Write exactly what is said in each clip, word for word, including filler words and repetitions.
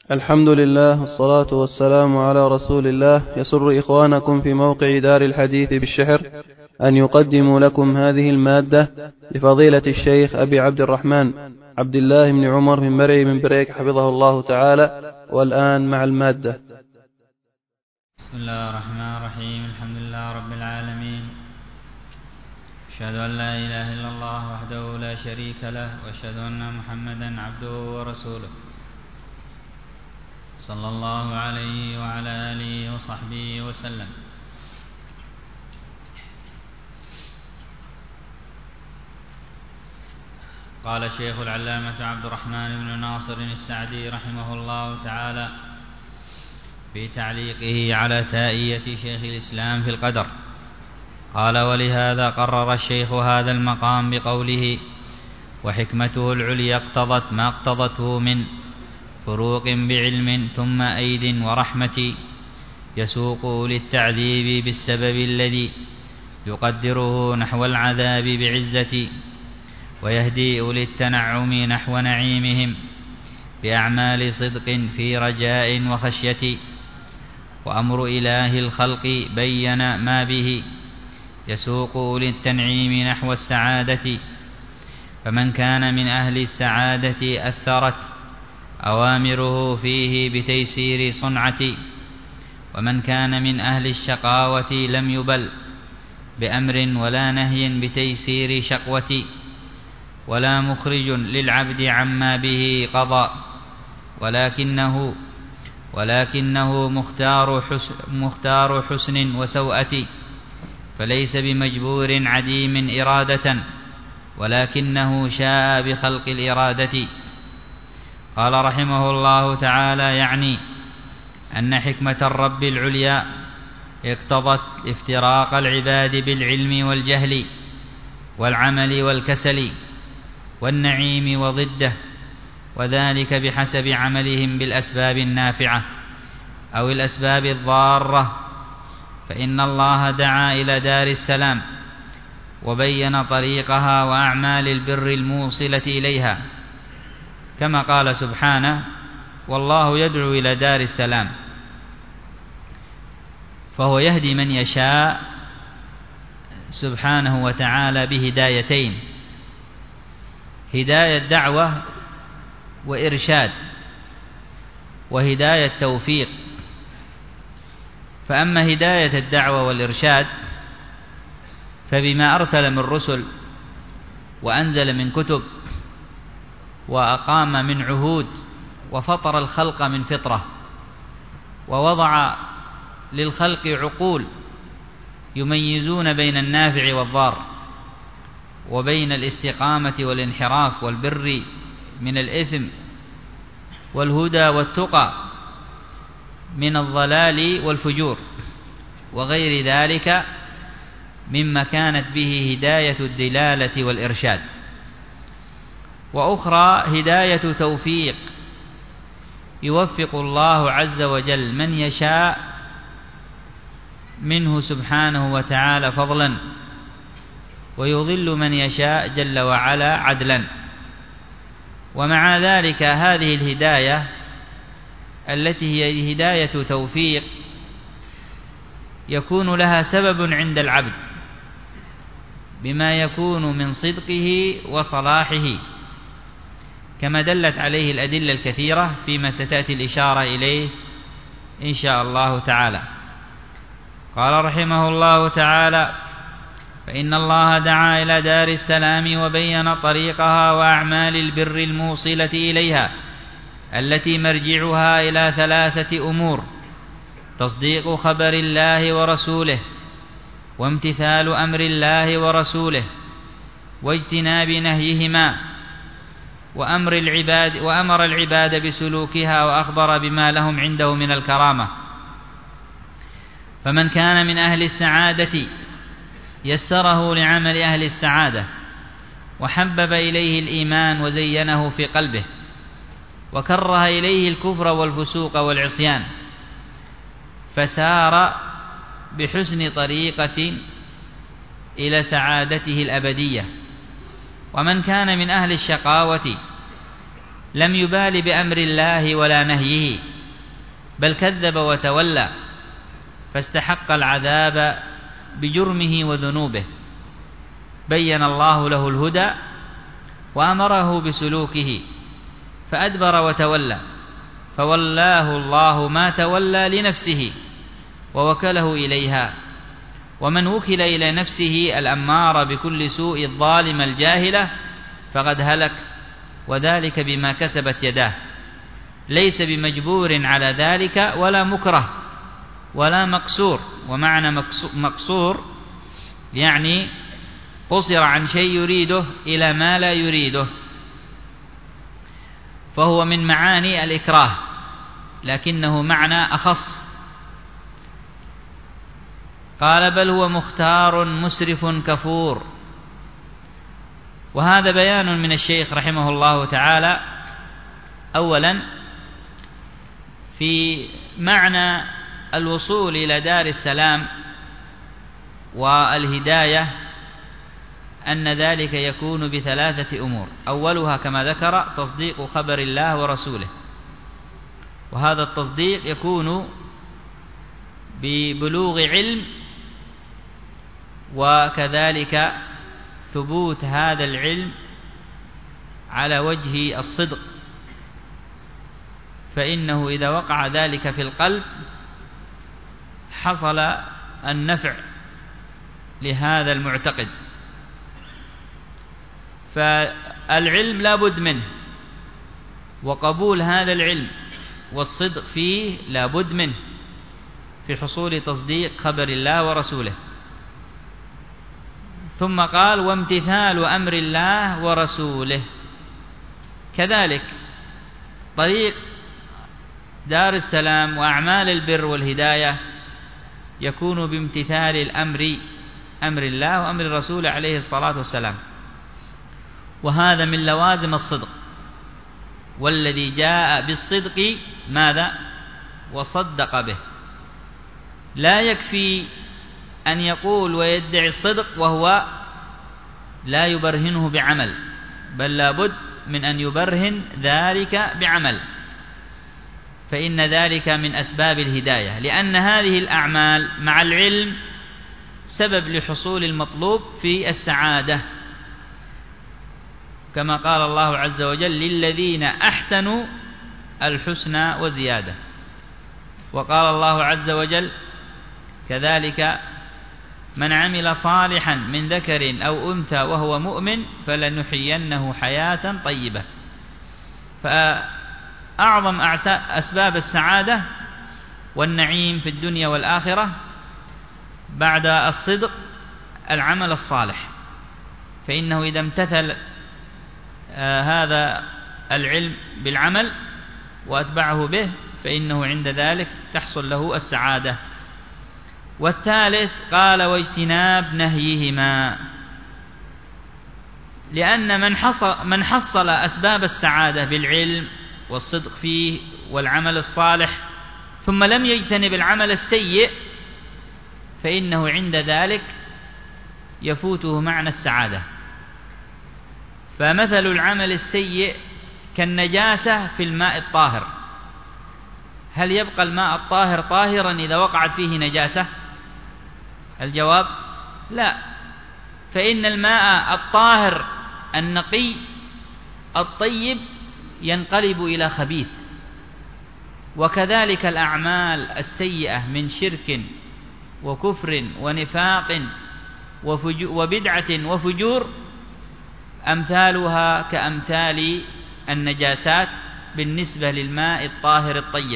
الحمد لله والصلاة والسلام على رسول الله. يسر إخوانكم في موقع دار الحديث بالشحر أن يقدموا لكم هذه المادة لفضيلة الشيخ أبي عبد الرحمن عبد الله بن عمر بن مرعي بن بريك حفظه الله تعالى. والآن مع المادة. بسم الله الرحمن الرحيم. الحمد لله رب العالمين، أشهد أن لا إله إلا الله وحده لا شريك له، وأشهد أن محمدا عبده ورسوله، صلى الله عليه وعلى آله وصحبه وسلم. قال الشيخ العلامة عبد الرحمن بن ناصر السعدي رحمه الله تعالى في تعليقه على تائية شيخ الإسلام في القدر، قال: ولهذا قرر الشيخ هذا المقام بقوله: وحكمته العليا اقتضت ما اقتضته من فروق بعلم ثم أيد ورحمة، يسوق للتعذيب بالسبب الذي يقدره نحو العذاب بعزة، ويهدي للتنعم نحو نعيمهم بأعمال صدق في رجاء وخشية. وأمر إله الخلق بين ما به يسوق للتنعيم نحو السعادة، فمن كان من أهل السعادة أثرت أوامره فيه بتيسير صنعة، ومن كان من أهل الشقاوة لم يبل بأمر ولا نهي بتيسير شقوة، ولا مخرج للعبد عما به قضى، ولكنه ولكنه مختار حسن, مختار حسن وسوءة، فليس بمجبور عديم إرادة، ولكنه شاء بخلق الإرادة. قال رحمه الله تعالى: يعني أن حكمة الرب العليا اقتضت افتراق العباد بالعلم والجهل والعمل والكسل والنعيم وضده، وذلك بحسب عملهم بالأسباب النافعة أو الأسباب الضارة. فإن الله دعا إلى دار السلام وبين طريقها وأعمال البر الموصلة إليها، كما قال سبحانه: والله يدعو إلى دار السلام. فهو يهدي من يشاء سبحانه وتعالى بهدايتين: هداية دعوة وإرشاد، وهداية توفيق. فأما هداية الدعوة والإرشاد فبما أرسل من رسل وأنزل من كتب وأقام من عهود وفطر الخلق من فطرة، ووضع للخلق عقول يميزون بين النافع والضار، وبين الاستقامة والانحراف والبر من الإثم، والهدى والتقى من الضلال والفجور، وغير ذلك مما كانت به هداية الدلالة والإرشاد. وأخرى هداية توفيق، يوفق الله عز وجل من يشاء منه سبحانه وتعالى فضلا، ويضل من يشاء جل وعلا عدلا. ومع ذلك هذه الهداية التي هي هداية توفيق يكون لها سبب عند العبد بما يكون من صدقه وصلاحه، كما دلت عليه الأدلة الكثيرة فيما ستأتي الإشارة إليه إن شاء الله تعالى. قال رحمه الله تعالى: فإن الله دعا إلى دار السلام وبين طريقها وأعمال البر الموصلة إليها، التي مرجعها إلى ثلاثة أمور: تصديق خبر الله ورسوله، وامتثال أمر الله ورسوله، واجتناب نهيهما، وأمر العباد وأمر العباد بسلوكها، وأخبر بما لهم عنده من الكرامة. فمن كان من أهل السعادة يسره لعمل أهل السعادة، وحبب إليه الإيمان وزينه في قلبه، وكره إليه الكفر والفسوق والعصيان، فسار بحسن طريقة إلى سعادته الأبدية. ومن كان من أهل الشقاوة لم يبال بأمر الله ولا نهيه، بل كذب وتولى فاستحق العذاب بجرمه وذنوبه. بين الله له الهدى وأمره بسلوكه فأدبر وتولى، فولاه الله ما تولى لنفسه ووكله إليها. ومن وكل إلى نفسه الأمارة بكل سوء الظالمة الجاهلة فقد هلك، وذلك بما كسبت يداه، ليس بمجبور على ذلك ولا مكره ولا مقصور. ومعنى مقصور يعني قصر عن شيء يريده إلى ما لا يريده، فهو من معاني الإكراه، لكنه معنى أخص. قال بل هو مختار مسرف كفور. وهذا بيان من الشيخ رحمه الله تعالى أولا في معنى الوصول إلى دار السلام والهداية، أن ذلك يكون بثلاثة أمور. أولها كما ذكر تصديق خبر الله ورسوله، وهذا التصديق يكون ببلوغ علم، وكذلك ثبوت هذا العلم على وجه الصدق، فإنه إذا وقع ذلك في القلب حصل النفع لهذا المعتقد. فالعلم لا بد منه، وقبول هذا العلم والصدق فيه لا بد منه في حصول تصديق خبر الله ورسوله. ثم قال وامتثال أمر الله ورسوله. كذلك طريق دار السلام وأعمال البر والهداية يكون بامتثال الأمر، أمر الله وأمر الرسول عليه الصلاة والسلام، وهذا من لوازم الصدق. والذي جاء بالصدق ماذا؟ وصدق به. لا يكفي أن يقول ويدعي الصدق وهو لا يبرهنه بعمل، بل لا بد من أن يبرهن ذلك بعمل، فإن ذلك من أسباب الهداية، لأن هذه الأعمال مع العلم سبب لحصول المطلوب في السعادة، كما قال الله عز وجل للذين أحسنوا الحسنى وزيادة. وقال الله عز وجل كذلك من عمل صالحا من ذكر أو أنثى وهو مؤمن فلنحيينه حياة طيبة. فأعظم أسباب السعادة والنعيم في الدنيا والآخرة بعد الصدق العمل الصالح، فإنه إذا امتثل آه هذا العلم بالعمل وأتبعه به فإنه عند ذلك تحصل له السعادة. والثالث قال واجتناب نهيهما، لأن من حصل, من حصل أسباب السعادة بالعلم والصدق فيه والعمل الصالح ثم لم يجتنب العمل السيء فإنه عند ذلك يفوته معنى السعادة. فمثل العمل السيء كالنجاسة في الماء الطاهر. هل يبقى الماء الطاهر طاهرا إذا وقعت فيه نجاسة؟ الجواب لا. فإن الماء الطاهر النقي الطيب ينقلب إلى خبيث، وكذلك الأعمال السيئة من شرك وكفر ونفاق وبدعة وفجور أمثالها كأمثال النجاسات بالنسبة للماء الطاهر الطيب.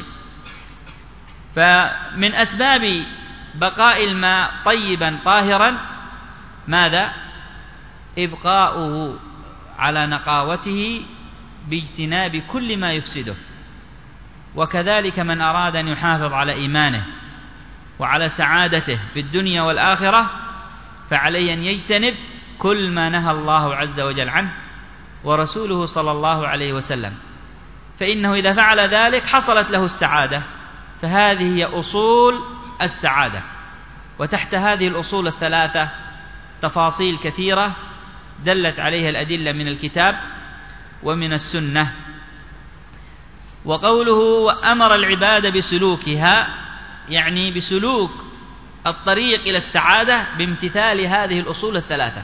فمن أسباب بقاء الماء طيبا طاهرا ماذا؟ إبقاؤه على نقاوته باجتناب كل ما يفسده. وكذلك من أراد أن يحافظ على إيمانه وعلى سعادته في الدنيا والآخرة فعليه أن يجتنب كل ما نهى الله عز وجل عنه ورسوله صلى الله عليه وسلم، فإنه إذا فعل ذلك حصلت له السعادة. فهذه هي أصول السعادة، وتحت هذه الأصول الثلاثة تفاصيل كثيرة دلت عليها الأدلة من الكتاب ومن السنة. وقوله وأمر العباد بسلوكها يعني بسلوك الطريق إلى السعادة بامتثال هذه الأصول الثلاثة: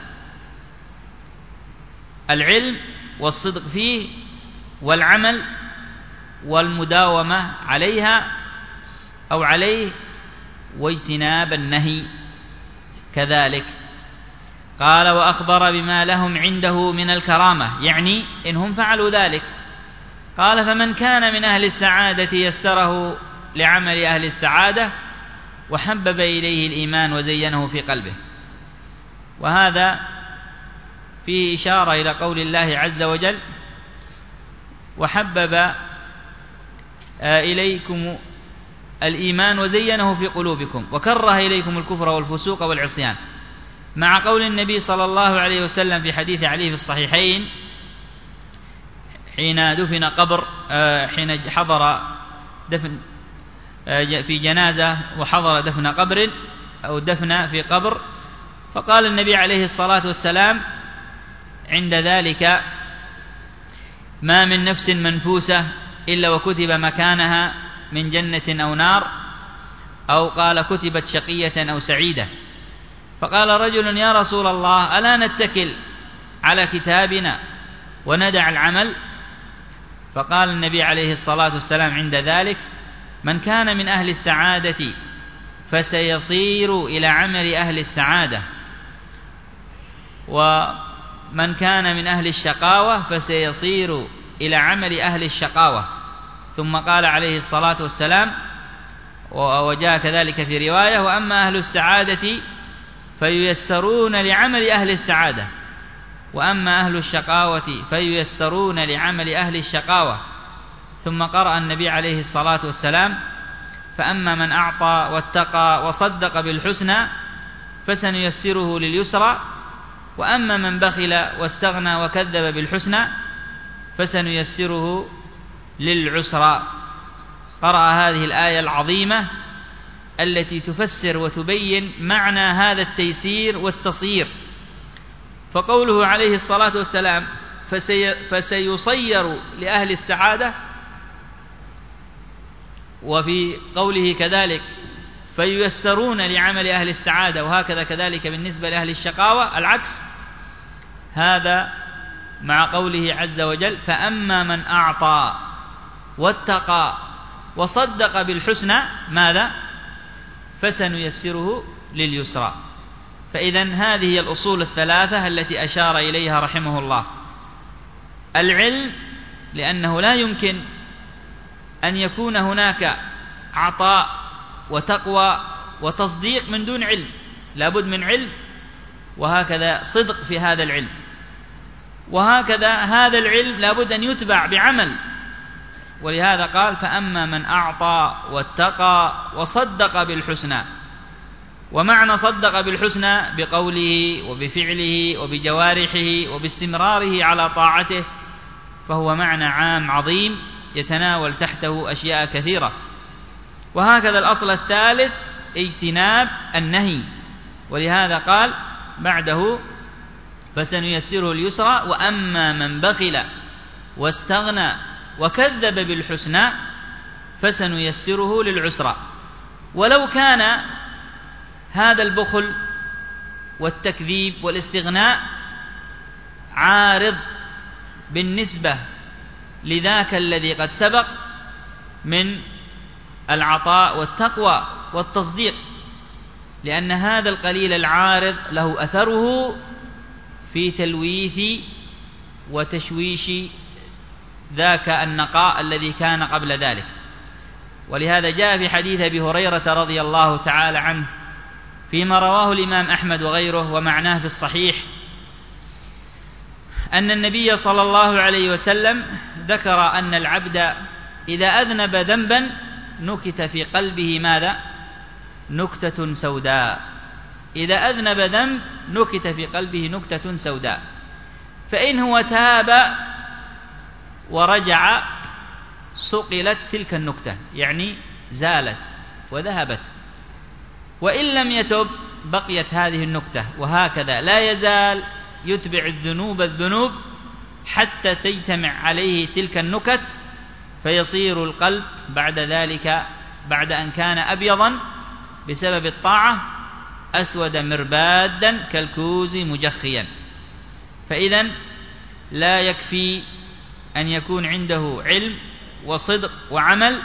العلم والصدق فيه والعمل والمداومة عليها أو عليه واجتناب النهي كذلك. قال وأخبر بما لهم عنده من الكرامة، يعني إنهم فعلوا ذلك. قال فمن كان من أهل السعادة يسره لعمل أهل السعادة وحبب إليه الإيمان وزينه في قلبه. وهذا فيه إشارة إلى قول الله عز وجل: وحبب إليكم الإيمان وزينه في قلوبكم وكره إليكم الكفر والفسوق والعصيان، مع قول النبي صلى الله عليه وسلم في حديث علي في الصحيحين حين دفن قبر حين حضر دفن في جنازة وحضر دفن قبر أو دفن في قبر، فقال النبي عليه الصلاة والسلام عند ذلك: ما من نفس منفوسة إلا وكتب مكانها من جنة أو نار، أو قال كتبت شقية أو سعيدة. فقال رجل: يا رسول الله ألا نتكل على كتابنا وندع العمل؟ فقال النبي عليه الصلاة والسلام عند ذلك: من كان من أهل السعادة فسيصير إلى عمل أهل السعادة، ومن كان من أهل الشقاوة فسيصير إلى عمل أهل الشقاوة. ثم قال عليه الصلاة والسلام، وجاء كذلك في رواية: وأما أهل السعادة فييسرون لعمل أهل السعادة، وأما أهل الشقاوة فييسرون لعمل أهل الشقاوة. ثم قرأ النبي عليه الصلاة والسلام: فأما من أعطى واتقى وصدق بالحسنى فسنيسره لليسرى، وأما من بخل واستغنى وكذب بالحسنى فسنيسره للعسرى. قرأ هذه الآية العظيمة التي تفسر وتبين معنى هذا التيسير والتصيير. فقوله عليه الصلاة والسلام فسي فسيصير لأهل السعادة، وفي قوله كذلك فييسرون لعمل أهل السعادة، وهكذا كذلك بالنسبة لأهل الشقاوة العكس، هذا مع قوله عز وجل: فأما من أعطى واتقى وصدق بالحسنى ماذا؟ فسنيسره لليسرى. فإذن هذه هي الأصول الثلاثة التي أشار إليها رحمه الله: العلم، لأنه لا يمكن أن يكون هناك عطاء وتقوى وتصديق من دون علم، لابد من علم، وهكذا صدق في هذا العلم، وهكذا هذا العلم لابد أن يتبع بعمل. ولهذا قال: فأما من أعطى واتقى وصدق بالحسنى. ومعنى صدق بالحسنى بقوله وبفعله وبجوارحه وباستمراره على طاعته، فهو معنى عام عظيم يتناول تحته أشياء كثيرة. وهكذا الأصل الثالث اجتناب النهي، ولهذا قال بعده: فسنيسره اليسرى، وأما من بخل واستغنى وكذب بالحسنى فسنيسره للعسرى. ولو كان هذا البخل والتكذيب والاستغناء عارض بالنسبة لذاك الذي قد سبق من العطاء والتقوى والتصديق، لأن هذا القليل العارض له أثره في تلويث وتشويش ذاك النقاء الذي كان قبل ذلك. ولهذا جاء في حديث أبي هريرة رضي الله تعالى عنه فيما رواه الإمام أحمد وغيره ومعناه في الصحيح، أن النبي صلى الله عليه وسلم ذكر أن العبد إذا أذنب ذنبا نكت في قلبه ماذا؟ نكتة سوداء. إذا أذنب ذنب نكت في قلبه نكتة سوداء، فإن هو تاب ورجع صقلت تلك النكتة، يعني زالت وذهبت. وإن لم يتب بقيت هذه النكتة، وهكذا لا يزال يتبع الذنوب الذنوب حتى تجتمع عليه تلك النكت فيصير القلب بعد ذلك بعد أن كان أبيضا بسبب الطاعة أسود مربادا كالكوز مجخيا. فإذن لا يكفي أن يكون عنده علم وصدق وعمل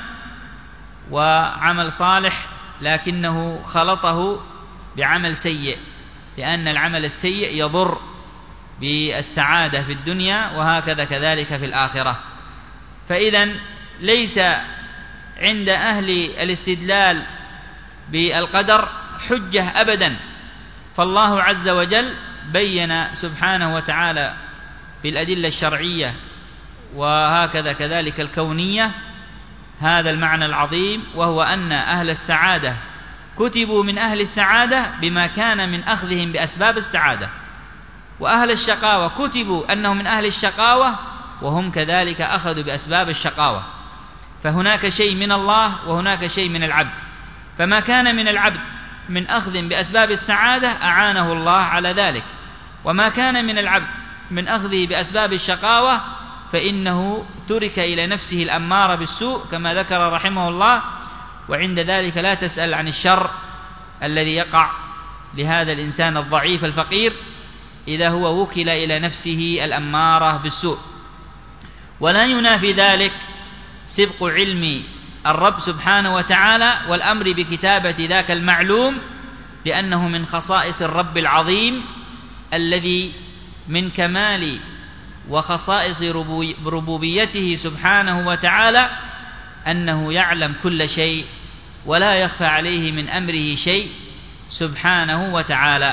وعمل صالح لكنه خلطه بعمل سيء، لأن العمل السيء يضر بالسعادة في الدنيا وهكذا كذلك في الآخرة. فإذن ليس عند أهل الاستدلال بالقدر حجة أبدا، فالله عز وجل بين سبحانه وتعالى بالأدلة الشرعية وهكذا كذلك الكونية هذا المعنى العظيم، وهو أن أهل السعادة كتبوا من أهل السعادة بما كان من أخذهم بأسباب السعادة، وأهل الشقاوة كتبوا أنهم من أهل الشقاوة وهم كذلك أخذوا بأسباب الشقاوة. فهناك شيء من الله وهناك شيء من العبد، فما كان من العبد من أخذ بأسباب السعادة أعانه الله على ذلك، وما كان من العبد من أخذه بأسباب الشقاوة فإنه ترك إلى نفسه الأمارة بالسوء كما ذكر رحمه الله، وعند ذلك لا تسأل عن الشر الذي يقع لهذا الإنسان الضعيف الفقير إذا هو وكل إلى نفسه الأمارة بالسوء. ولا ينافي ذلك سبق علم الرب سبحانه وتعالى والأمر بكتابة ذاك المعلوم، لأنه من خصائص الرب العظيم الذي من كمال وخصائص ربوبيته سبحانه وتعالى أنه يعلم كل شيء ولا يخفى عليه من أمره شيء سبحانه وتعالى.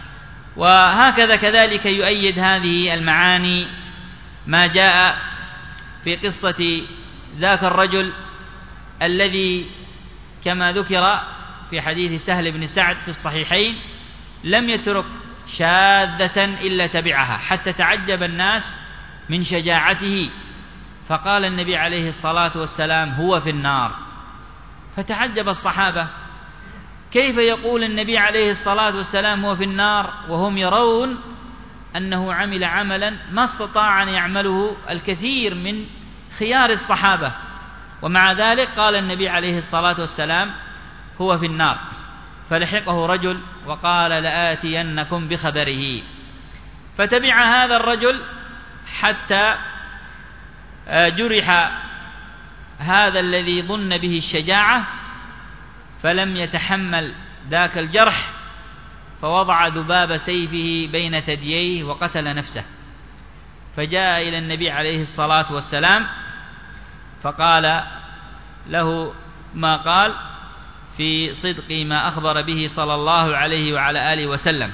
وهكذا كذلك يؤيد هذه المعاني ما جاء في قصة ذاك الرجل الذي كما ذكر في حديث سهل بن سعد في الصحيحين لم يترك شاذة إلا تبعها حتى تعجب الناس من شجاعته، فقال النبي عليه الصلاة والسلام هو في النار. فتعجب الصحابة كيف يقول النبي عليه الصلاة والسلام هو في النار وهم يرون أنه عمل عملا ما استطاع أن يعمله الكثير من خيار الصحابة، ومع ذلك قال النبي عليه الصلاة والسلام هو في النار. فلحقه رجل وقال لآتينكم بخبره، فتبع هذا الرجل حتى جرح هذا الذي ظن به الشجاعة فلم يتحمل ذاك الجرح، فوضع ذباب سيفه بين ثدييه وقتل نفسه. فجاء إلى النبي عليه الصلاة والسلام فقال له ما قال في صدق ما أخبر به صلى الله عليه وعلى آله وسلم.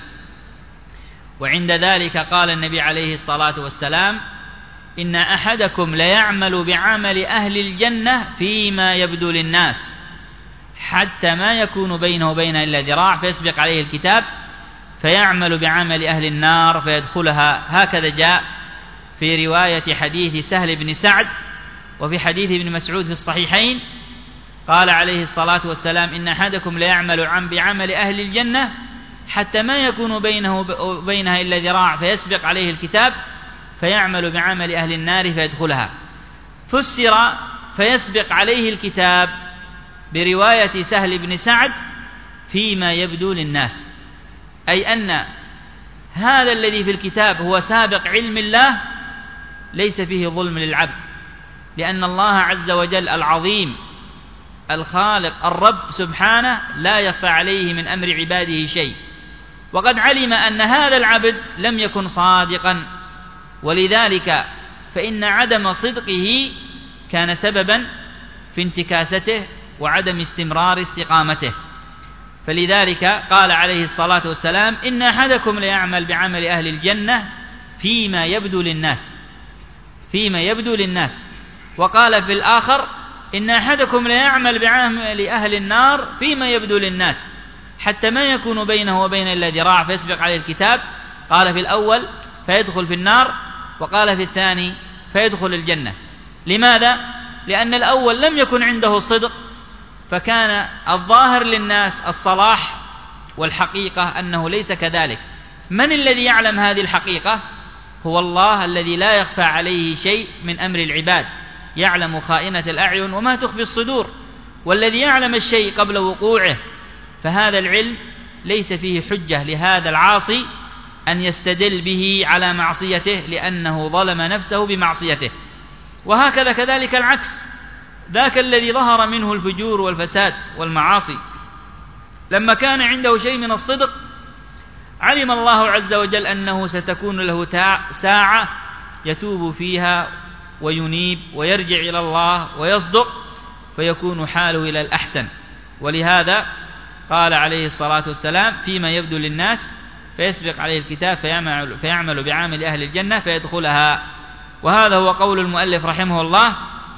وعند ذلك قال النبي عليه الصلاة والسلام إن أحدكم ليعمل بعمل أهل الجنة فيما يبدو للناس حتى ما يكون بينه وبين إلا ذراع فيسبق عليه الكتاب فيعمل بعمل أهل النار فيدخلها. هكذا جاء في رواية حديث سهل بن سعد وفي حديث ابن مسعود في الصحيحين قال عليه الصلاة والسلام إن أحدكم ليعمل عن بعمل أهل الجنة حتى ما يكون بينه وبينها إلا ذراع فيسبق عليه الكتاب فيعمل بعمل أهل النار فيدخلها. فسر فيسبق عليه الكتاب برواية سهل بن سعد فيما يبدو للناس، أي أن هذا الذي في الكتاب هو سابق علم الله ليس فيه ظلم للعبد، لأن الله عز وجل العظيم الخالق الرب سبحانه لا يخفى عليه من أمر عباده شيء، وقد علم أن هذا العبد لم يكن صادقا، ولذلك فإن عدم صدقه كان سببا في انتكاسته وعدم استمرار استقامته. فلذلك قال عليه الصلاة والسلام إن أحدكم ليعمل بعمل أهل الجنة فيما يبدو للناس فيما يبدو للناس وقال في الآخر إن أحدكم ليعمل بعمل أهل النار فيما يبدو للناس حتى ما يكون بينه وبين إلا ذراع فيسبق عليه الكتاب. قال في الأول فيدخل في النار، وقال في الثاني فيدخل الجنة. لماذا؟ لأن الأول لم يكن عنده صدق، فكان الظاهر للناس الصلاح، والحقيقة أنه ليس كذلك. من الذي يعلم هذه الحقيقة؟ هو الله الذي لا يخفى عليه شيء من أمر العباد، يعلم خائنة الأعين وما تخفي الصدور، والذي يعلم الشيء قبل وقوعه، فهذا العلم ليس فيه حجة لهذا العاصي أن يستدل به على معصيته، لأنه ظلم نفسه بمعصيته. وهكذا كذلك العكس، ذاك الذي ظهر منه الفجور والفساد والمعاصي لما كان عنده شيء من الصدق، علم الله عز وجل أنه ستكون له ساعة يتوب فيها وينيب ويرجع إلى الله ويصدق، فيكون حاله إلى الأحسن. ولهذا قال عليه الصلاة والسلام فيما يبدو للناس: فيسبق عليه الكتاب فيعمل, فيعمل بعمل أهل الجنة فيدخلها. وهذا هو قول المؤلف رحمه الله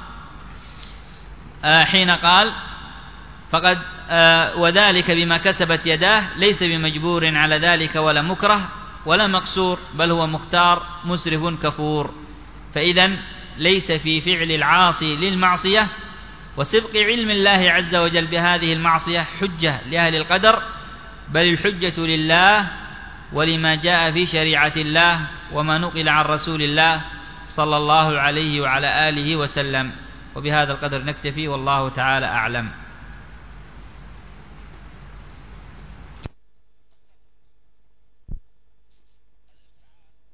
حين قال: فقد وذلك بما كسبت يداه، ليس بمجبور على ذلك ولا مكره ولا مقصور، بل هو مختار مسرف كفور. فإذا ليس في فعل العاصي للمعصية وسبق علم الله عز وجل بهذه المعصية حجة لأهل القدر، بل الحجة لله ولما جاء في شريعة الله وما نقل عن رسول الله صلى الله عليه وعلى آله وسلم. وبهذا القدر نكتفي، والله تعالى أعلم.